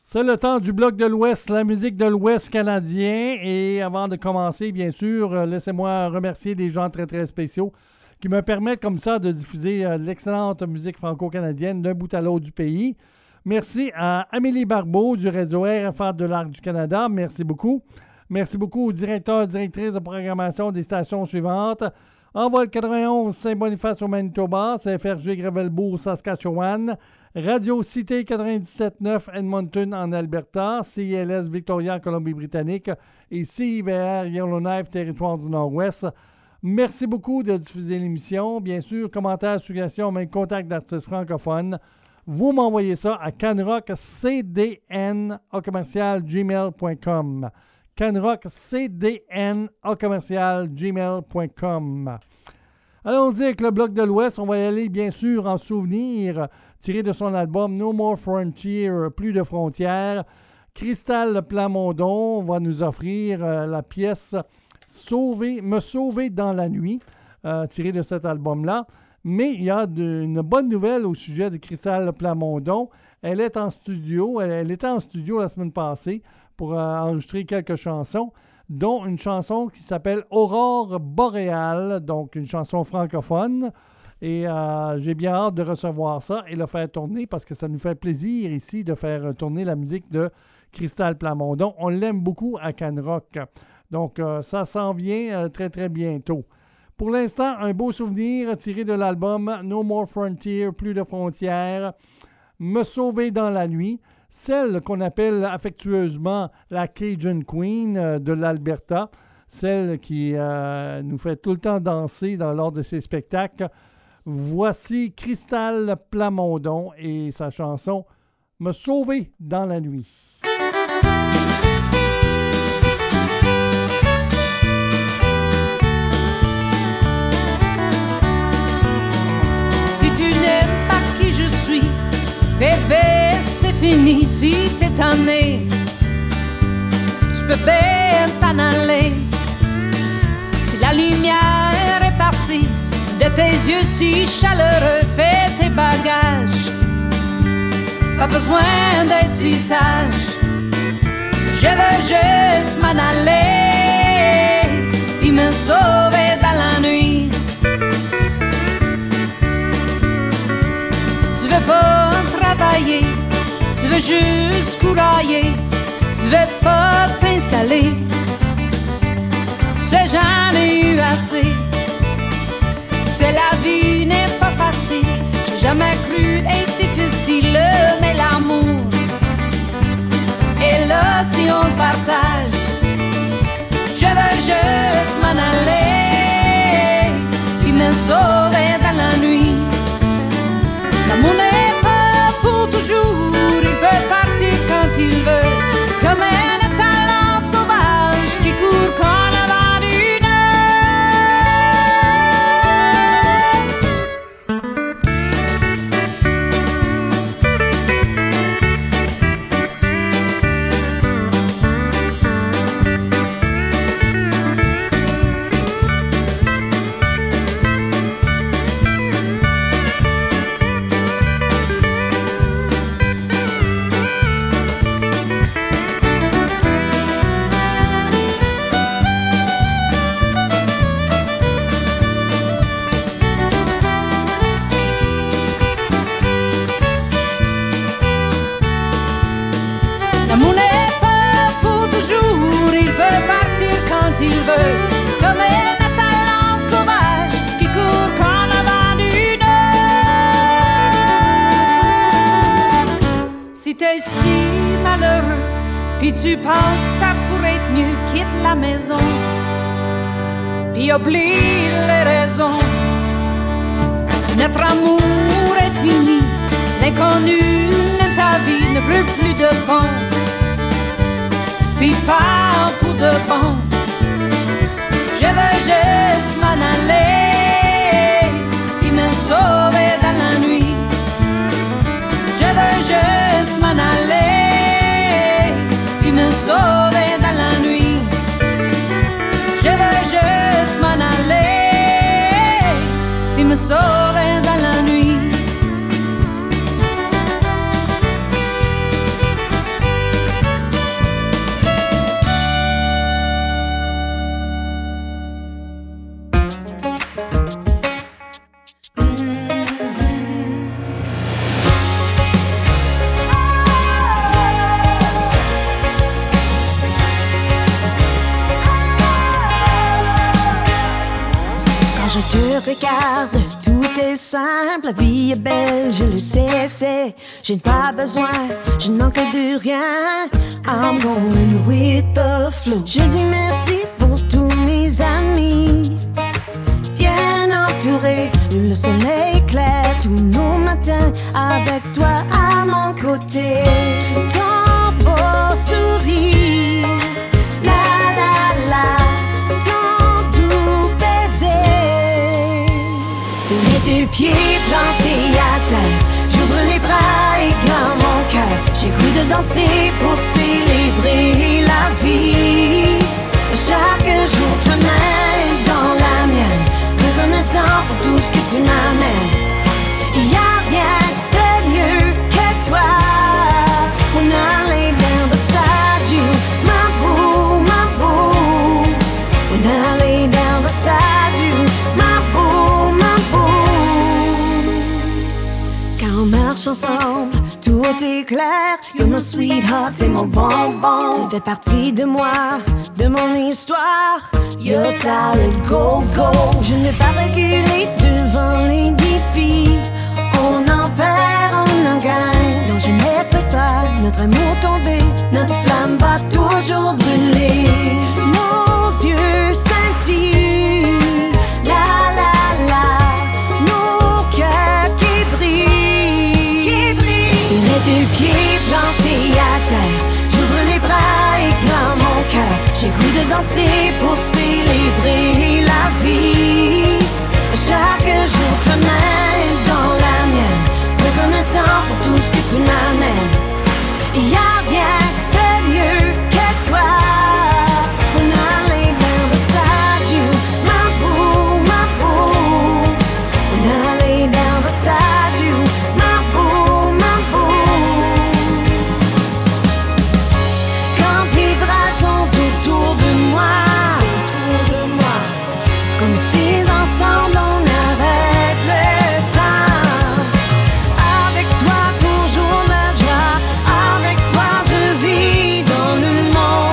C'est le temps du bloc de l'Ouest, la musique de l'Ouest canadien. Et avant de commencer, bien sûr, laissez-moi remercier des gens très, très spéciaux qui me permettent comme ça de diffuser l'excellente musique franco-canadienne d'un bout à l'autre du pays. Merci à Amélie Barbeau du réseau RFA de l'Arc du Canada. Merci beaucoup. Merci beaucoup aux directeurs et directrices de programmation des stations suivantes. Envol 91, Saint-Boniface au Manitoba, CFRG Gravelbourg, Saskatchewan, Radio Cité 97.9 Edmonton en Alberta, CILS Victoria, Colombie-Britannique et CIVR Yellowknife, Territoire du Nord-Ouest. Merci beaucoup de diffuser l'émission. Bien sûr, commentaires, suggestions, même contact d'artistes francophones. Vous m'envoyez ça à canrockcdn@gmail.com. canrockcdn@gmail.com. Allons-y avec le bloc de l'Ouest. On va y aller, bien sûr, en souvenir, tiré de son album No More Frontier, Plus de frontières. Cristal Plamondon va nous offrir la pièce Me sauver dans la nuit, tirée de cet album-là. Mais il y a une bonne nouvelle au sujet de Cristal Plamondon. Elle est en studio. Elle était en studio la semaine passée pour enregistrer quelques chansons, dont une chanson qui s'appelle Aurore boréale, donc une chanson francophone. Et j'ai bien hâte de recevoir ça et le faire tourner parce que ça nous fait plaisir ici de faire tourner la musique de Cristal Plamondon. On l'aime beaucoup à Canrock. Donc ça s'en vient très très bientôt. Pour l'instant, un beau souvenir tiré de l'album No More Frontier, Plus de frontières, Me sauver dans la nuit. Celle qu'on appelle affectueusement la Cajun Queen de l'Alberta, celle qui nous fait tout le temps danser lors de ses spectacles. Voici Cristal Plamondon et sa chanson « Me sauver dans la nuit ». Si tu n'aimes pas qui je suis, bébé, c'est fini. Si t'es tanné, tu peux bien t'en aller. Si la lumière est partie de tes yeux si chaleureux, fais tes bagages. Pas besoin d'être si sage. Je veux juste m'en aller et me sauver dans la nuit. Tu veux pas travailler, tu veux juste courailler, tu veux pas t'installer. C'est j'en ai eu assez. C'est la vie n'est pas facile. J'ai jamais cru être difficile, mais l'amour est là si on le partage. Je veux juste m'en aller puis me sauver dans la nuit. L'amour n'est pas pour toujours, il peut partir quand il veut, comme un talent sauvage qui court quand la vent d'une il veut, comme un talent sauvage qui court quand la vent d'une heure. Si t'es si malheureux, puis tu penses que ça pourrait être mieux, quitte la maison, puis oublie les raisons. Si notre amour est fini, l'inconnu dans ta vie ne brûle plus de bon, puis part pour de bon. Je veux juste m'en aller puis me sauver dans la nuit. Je veux juste m'en aller puis me sauver dans la nuit. Je veux juste m'en aller puis me sauver dans la nuit. je te regarde, tout est simple, la vie est belle, je le sais, je n'ai pas besoin, je ne manque de rien. I'm going with the flow. Je dis merci pour tous mes amis, bien entourés, le soleil clair tous nos matins, avec toi à mon côté. Ton beau sourire, la la la, ton doux baiser. Les deux pieds plantés à terre, j'ouvre les bras et grand mon cœur. J'ai goût de danser pour célébrer la vie. Chaque jour ta main dans la mienne, reconnaissant pour tout ce que tu m'amènes. Y'a rien de mieux que toi. When I lay down beside you, my boo, my boo. When I lay down beside you, my boo, my boo. Quand on marche ensemble, tout est clair. You're my sweetheart, c'est mon bonbon. Tu fais partie de moi, de mon histoire. You're solid, go, go. Je ne vais pas reculer devant les défis. On en perd, on en gagne. Non, je ne laisse pas notre amour tomber. Notre flamme va toujours brûler. Nos yeux scintillent, la la la. Nos cœurs qui brillent, qui brillent. Les deux pieds plantés à terre, j'ouvre les bras et grand mon cœur. J'ai goût de danser pour célébrer la vie. Chaque jour ta main dans la mienne, reconnaissant pour tout ce que tu m'amènes. Y'a rien de mieux que toi. When I lay down beside you, my boo, my boo. When I lay down beside you, my boo, my boo. Quand tes bras sont autour de moi, comme si ensemble on arrête le temps. Avec toi toujours la joie, avec toi je vis dans le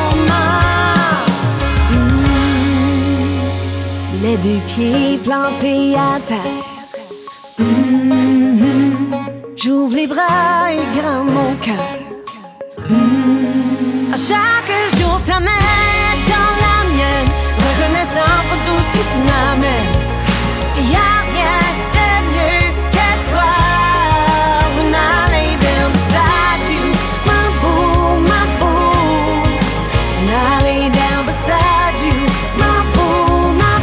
moment. Les deux pieds plantés à terre, j'ouvre les bras et grand mon cœur. À chaque jour ta main dans la mienne, reconnaissant pour tout ce que tu m'amènes. Y'a rien de mieux que toi. When I lay down beside you, my boo, my boo. When I lay down beside you, my boo, my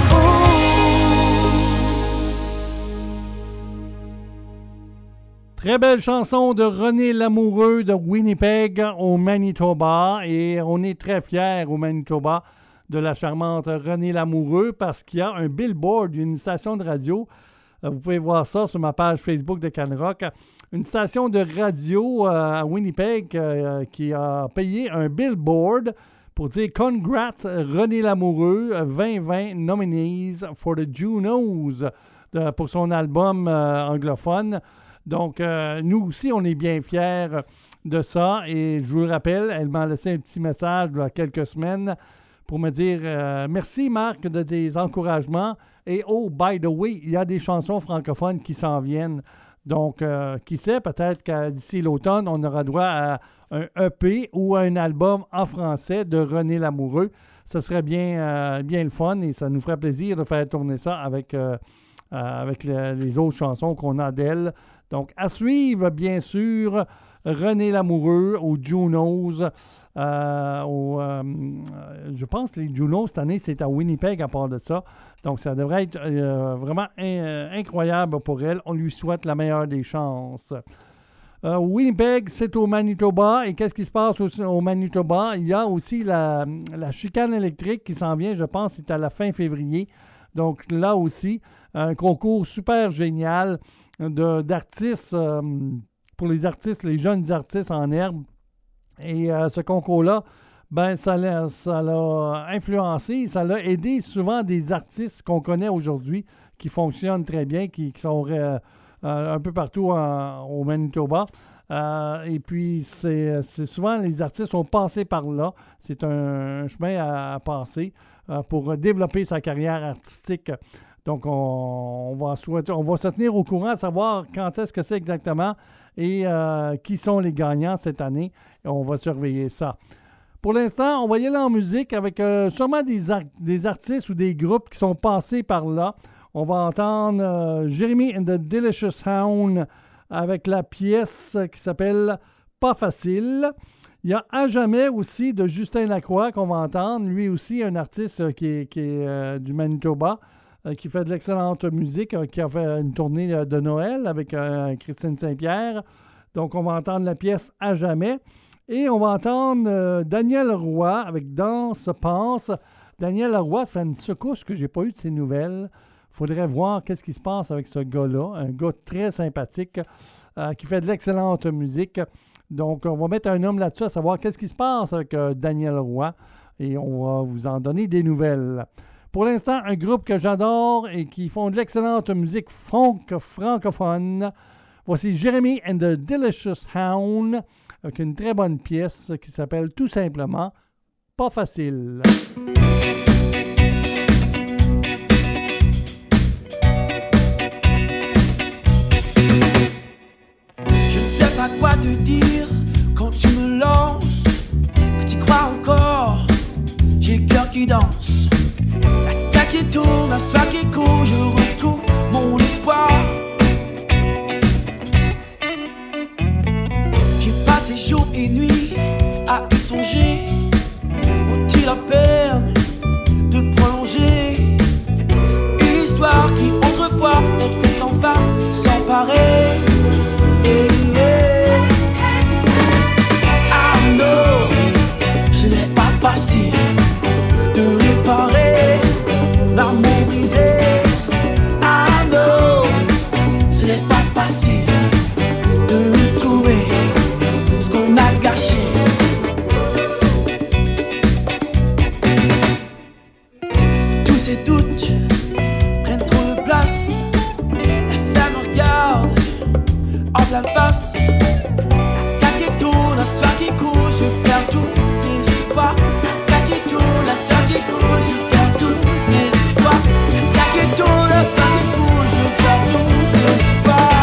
boo. Très belle chanson de René Lamoureux de Winnipeg au Manitoba. Et on est très fiers au Manitoba de la charmante René Lamoureux parce qu'il y a un billboard, une station de radio. Vous pouvez voir ça sur ma page Facebook de Canrock. Une station de radio à Winnipeg qui a payé un billboard pour dire « Congrats René Lamoureux, 2020 nominees for the Junos » pour son album anglophone. Donc, nous aussi, on est bien fiers de ça. Et je vous le rappelle, elle m'a laissé un petit message il y a quelques semaines pour me dire merci Marc de tes encouragements. Et oh, by the way, il y a des chansons francophones qui s'en viennent. Donc, qui sait, peut-être que d'ici l'automne, on aura droit à un EP ou un album en français de René Lamoureux. Ça serait bien le fun et ça nous ferait plaisir de faire tourner ça avec les autres chansons qu'on a d'elle. Donc, à suivre, bien sûr, René Lamoureux aux Junos. Je pense que les Junos, cette année, c'est à Winnipeg à part de ça. Donc, ça devrait être vraiment incroyable pour elle. On lui souhaite la meilleure des chances. Winnipeg, c'est au Manitoba. Et qu'est-ce qui se passe au Manitoba? Il y a aussi la chicane électrique qui s'en vient, je pense, c'est à la fin février. Donc, là aussi, un concours super génial d'artistes, pour les artistes, les jeunes artistes en herbe. Et ce concours-là, ben ça l'a influencé, ça l'a aidé souvent des artistes qu'on connaît aujourd'hui, qui fonctionnent très bien, qui sont un peu partout au Manitoba. Et puis, c'est souvent les artistes ont passé par là. C'est un chemin à passer pour développer sa carrière artistique. Donc, on va se tenir au courant à savoir quand est-ce que c'est exactement et qui sont les gagnants cette année. Et on va surveiller ça. Pour l'instant, on va y aller en musique avec sûrement des artistes ou des groupes qui sont passés par là. On va entendre Jeremy and the Delicious Hound avec la pièce qui s'appelle « Pas facile ». Il y a « À jamais » aussi de Justin Lacroix qu'on va entendre. Lui aussi, un artiste qui est du Manitoba, qui fait de l'excellente musique, qui a fait une tournée de Noël avec Christine Saint-Pierre. Donc, on va entendre la pièce « À jamais ». Et on va entendre Daniel Roy avec « Danse, pense ». Daniel Roy, ça fait une secousse que je n'ai pas eu de ses nouvelles. Il faudrait voir qu'est-ce qui se passe avec ce gars-là. Un gars très sympathique qui fait de l'excellente musique. Donc, on va mettre un homme là-dessus à savoir qu'est-ce qui se passe avec Daniel Roy. Et on va vous en donner des nouvelles. Pour l'instant, un groupe que j'adore et qui font de l'excellente musique francophone. Voici Jeremy and the Delicious Hound avec une très bonne pièce qui s'appelle tout simplement « Pas facile ». Je ne sais pas quoi te dire quand tu me lances, que tu crois encore, j'ai le cœur qui danse. La tête qui tourne, la soie qui court, je retrouve mon espoir. J'ai passé jour et nuit à y songer. Vaut-il la peine de prolonger une histoire qui autrefois était sans fin, sans pareil? I know, ce n'est pas facile de réparer l'amour brisé. I know, ce n'est pas facile de retrouver ce qu'on a gâché. Tous ces doutes prennent trop de place. La femme me regarde en pleine face. La tête qui tourne, la soie qui court, je perds tout espoir. La tête qui tourne, la soie qui court, je perds tout espoir. La tête qui tourne, la soie qui court, je perds tout espoir.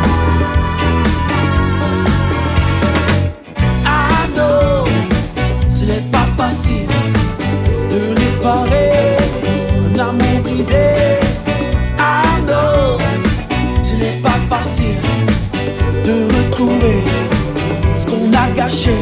I know, ce n'est pas facile de réparer un amour brisé. I know, ce n'est pas facile de retrouver ce qu'on a gâché.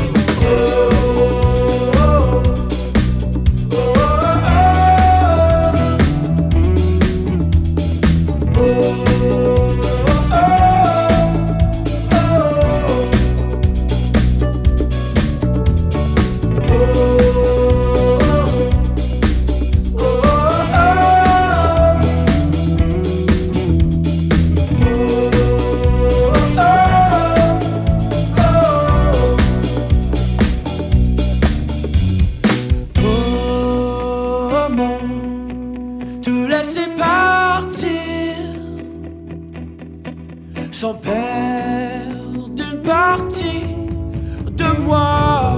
Sans perdre une partie de moi.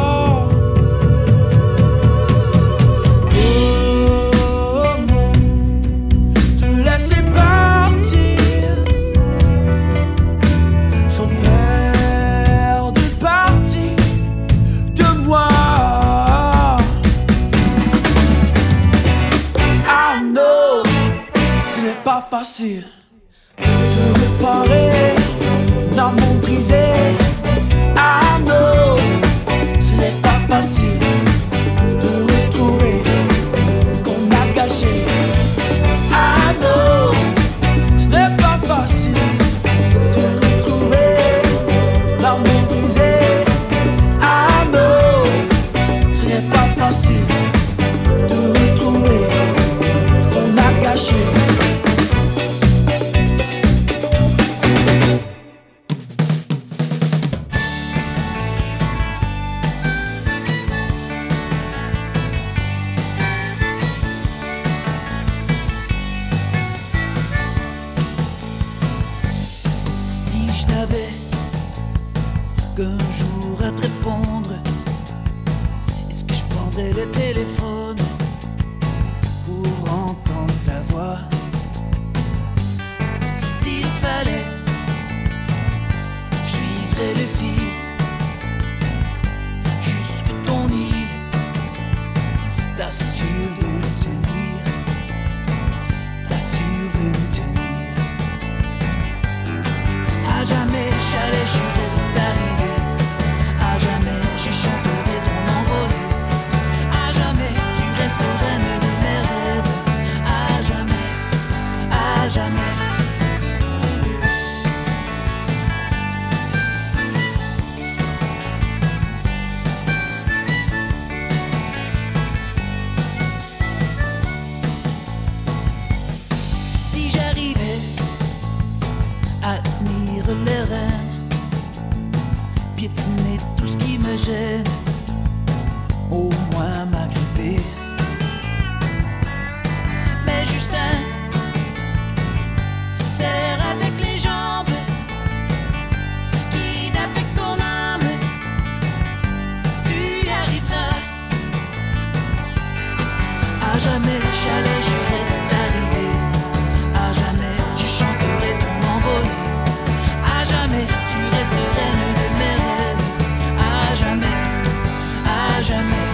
Comment te laisser partir sans perdre une partie de moi. I know, ce n'est pas facile de réparer l'amour brisé. I know, ce n'est pas facile de retrouver ce qu'on a gâché. I know, ce n'est pas facile de retrouver l'amour brisé. I know, ce n'est pas facile de retrouver ce qu'on a gâché. Qu'un jour à te répondre, est-ce que je prendrais le téléphone pour entendre ta voix? me gêne, au moins m'agripper. Mais Justin, serre avec les jambes, guide avec ton âme, tu y arriveras. À jamais j'allais jurer c'est arrivé, à jamais je chanterai ton envolé, à jamais tu restes reine de mes rêves, à jamais, à jamais.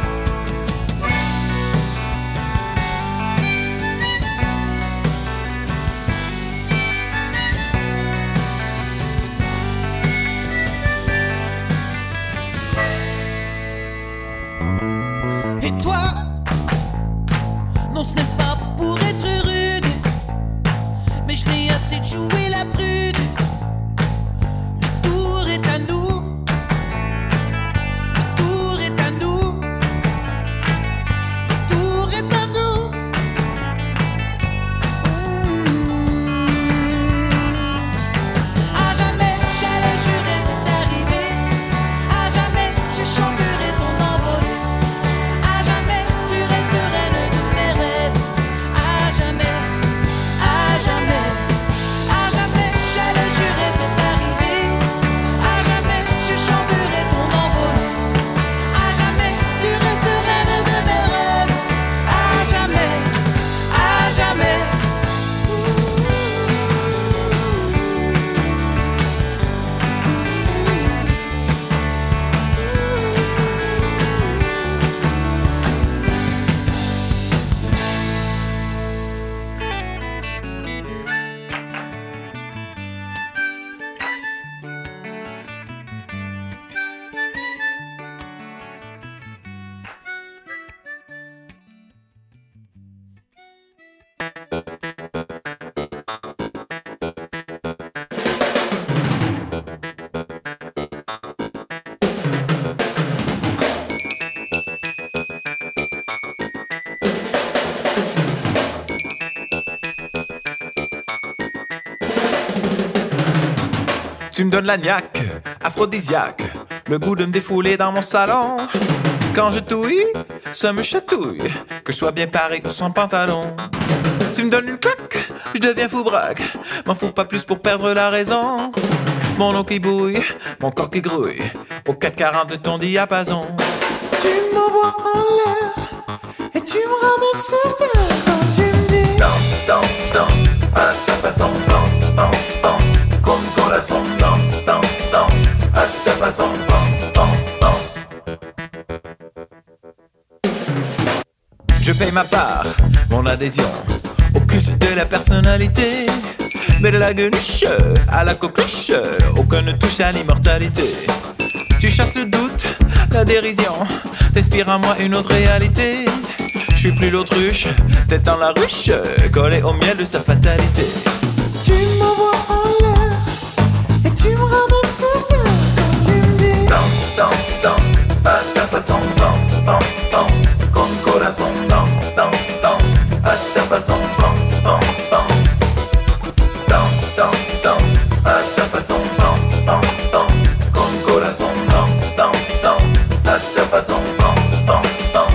Et toi, non ce n'est pas pour être rude, mais je n'ai assez de jouer la prude. Le tour est à nous, le tour est à nous, le tour est à nous. À jamais j'allais jurer c'est arrivé, à jamais je chanterai ton envolé, à jamais tu restes reine de mes rêves, à jamais, à jamais, à jamais j'allais jurer c'est arrivé, à jamais je chanterai ton envolé, à jamais tu restes reine de mes rêves, à jamais, à jamais. Tu me donnes la niaque, aphrodisiaque, le goût de me défouler dans mon salon. Quand je touille, ça me chatouille, que je sois bien paré ou sans pantalon. Tu me donnes une claque, je deviens fou braque, m'en fous pas plus pour perdre la raison. Mon eau qui bouille, mon corps qui grouille, au 440 de ton diapason. Tu m'envoies en l'air, et tu me ramènes sur terre quand tu me dis danse, danse, danse, à ta façon, danse, danse, danse. Con corazón, danse, danse, danse, à ta façon, danse, danse, danse. Je paye ma part, mon adhésion au culte de la personnalité. Mais de la gueuluche à la coqueluche, aucun ne touche à l'immortalité. Tu chasses le doute, la dérision, t'inspires en moi une autre réalité. Je suis plus l'autruche, tête dans la ruche, collé au miel de sa fatalité. Tu m'envoies en l'air, et tu me ramènes sur terre quand tu me dis danse, danse, danse, à ta façon, danse, danse, danse. Con corazón, danse, danse, danse, à ta façon, danse, danse, danse. Danse, danse, danse, à ta façon, danse, danse, danse. Con corazón, danse, danse, danse, à ta façon, danse, danse, danse.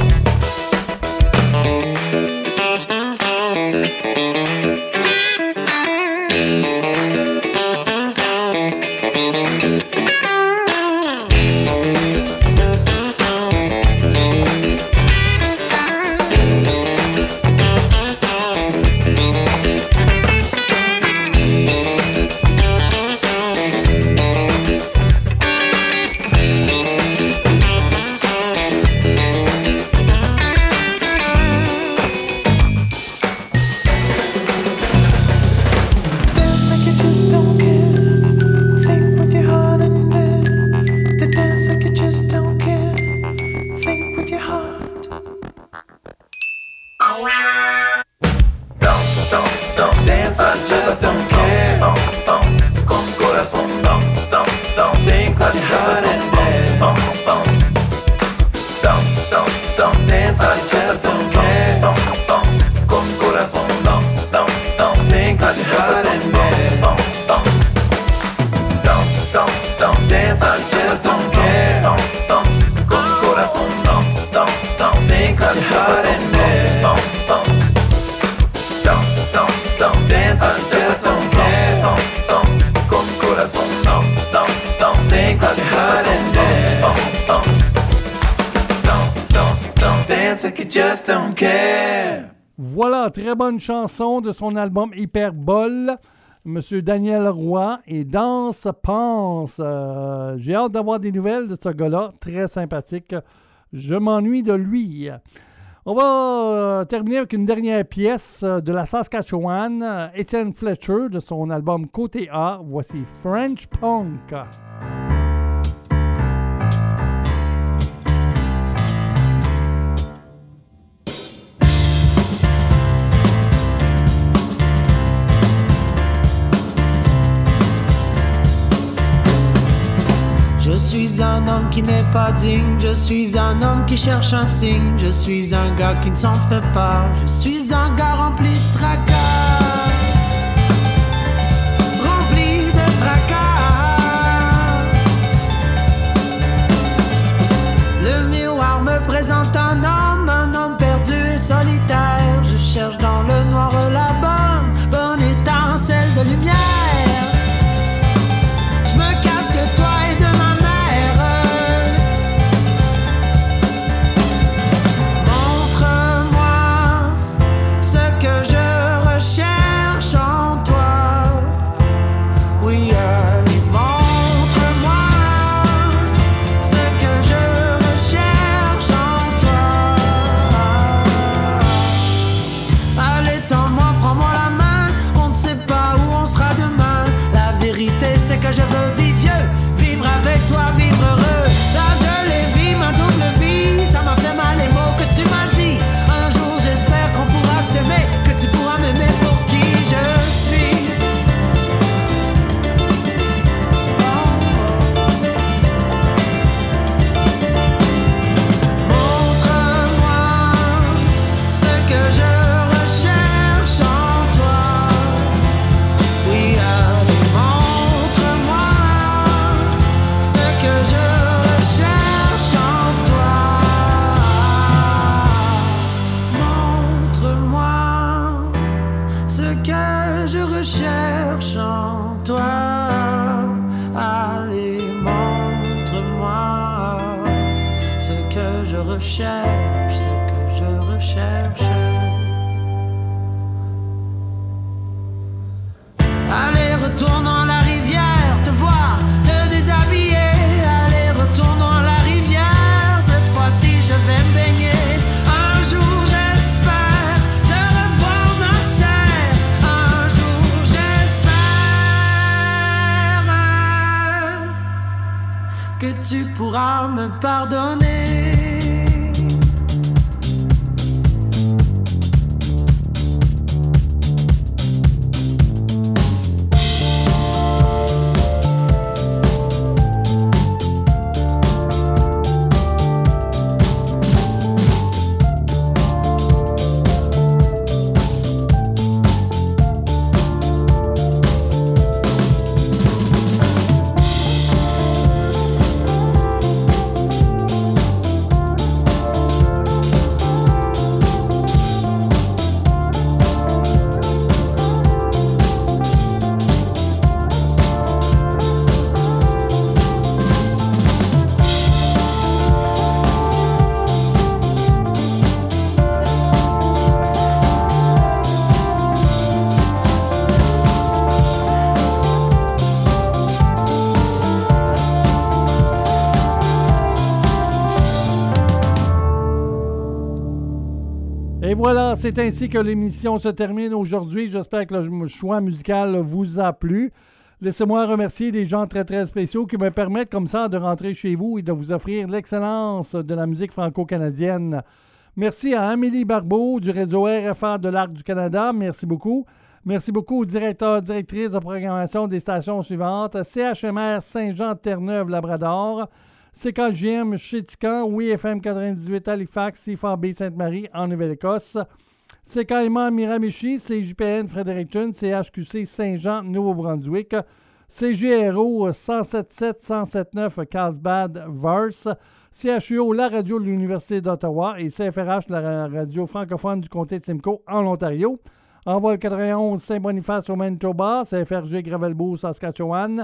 Dance, I just don't care. dance like you just don't care. Voilà, très bonne chanson de son album Hyperbole. Monsieur Daniel Roy et Danse Pense. J'ai hâte d'avoir des nouvelles de ce gars-là. Très sympathique. Je m'ennuie de lui. On va terminer avec une dernière pièce de la Saskatchewan. Étienne Fletcher de son album Côté A. Voici French Punk. Je suis un homme qui n'est pas digne, je suis un homme qui cherche un signe, je suis un gars qui ne s'en fait pas, je suis un gars rempli de tracas, rempli de tracas. Le miroir me présente un homme perdu et solitaire, je cherche dans le noir la bonne étincelle de lumière. Je me cache de toi et de ma mère. Montre-moi ce que je recherche en toi. Oui, allez, montre-moi ce que je recherche en toi. Allez, tends-moi, prends-moi la main. On ne sait pas où on sera demain. La vérité, c'est que je veux vivre vieux, vivre avec toi, vivre heureux. Là, je l'ai vu, ma double vie. Ça m'a fait mal les mots que tu m'as dit. Un jour, j'espère qu'on pourra s'aimer, que tu pourras m'aimer pour qui je suis. Montre-moi ce que je recherche en toi. Oui, allez, montre-moi ce que je recherche en toi. Montre-moi ce que je recherche en toi. Allez, montre-moi ce que je recherche, ce que je recherche. Allez, retournons à la rivière, te voir, te déshabiller. Allez, retournons à la rivière, cette fois-ci je vais me baigner. Un jour j'espère te revoir, ma chère. Un jour j'espère que tu pourras me pardonner. Et voilà, c'est ainsi que l'émission se termine aujourd'hui. J'espère que le choix musical vous a plu. Laissez-moi remercier des gens très, très spéciaux qui me permettent comme ça de rentrer chez vous et de vous offrir l'excellence de la musique franco-canadienne. Merci à Amélie Barbeau du réseau RFA de l'Arc du Canada. Merci beaucoup. Merci beaucoup aux directeurs, directrices de programmation des stations suivantes. CHMR Saint-Jean-Terre-Neuve-Labrador, CKJM Chétican, WFM 98 Halifax, CFAB Sainte-Marie en Nouvelle-Écosse, CKMA Miramichi, CJPN Fredericton, CHQC Saint-Jean Nouveau-Brunswick, CGRO 107.7, 107.9 Carlsbad Verse, CHUO La Radio de l'Université d'Ottawa et CFRH la radio francophone du comté de Simcoe en Ontario. Envol 91 Saint-Boniface au Manitoba, CFRG Gravelbourg Saskatchewan,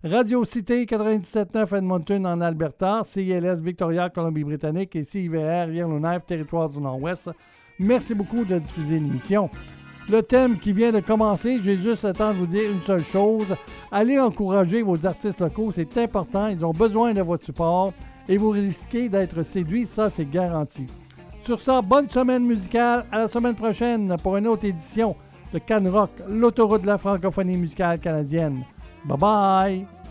Radio Cité 97.9 Edmonton en Alberta, CILS Victoria, Colombie-Britannique et CIVR Yellowknife, Territoire du Nord-Ouest. Merci beaucoup de diffuser l'émission. Le thème qui vient de commencer, j'ai juste le temps de vous dire une seule chose. Allez encourager vos artistes locaux, c'est important. Ils ont besoin de votre support et vous risquez d'être séduits, ça c'est garanti. Sur ça, bonne semaine musicale. À la semaine prochaine pour une autre édition de Can Rock, l'autoroute de la francophonie musicale canadienne. Bye bye!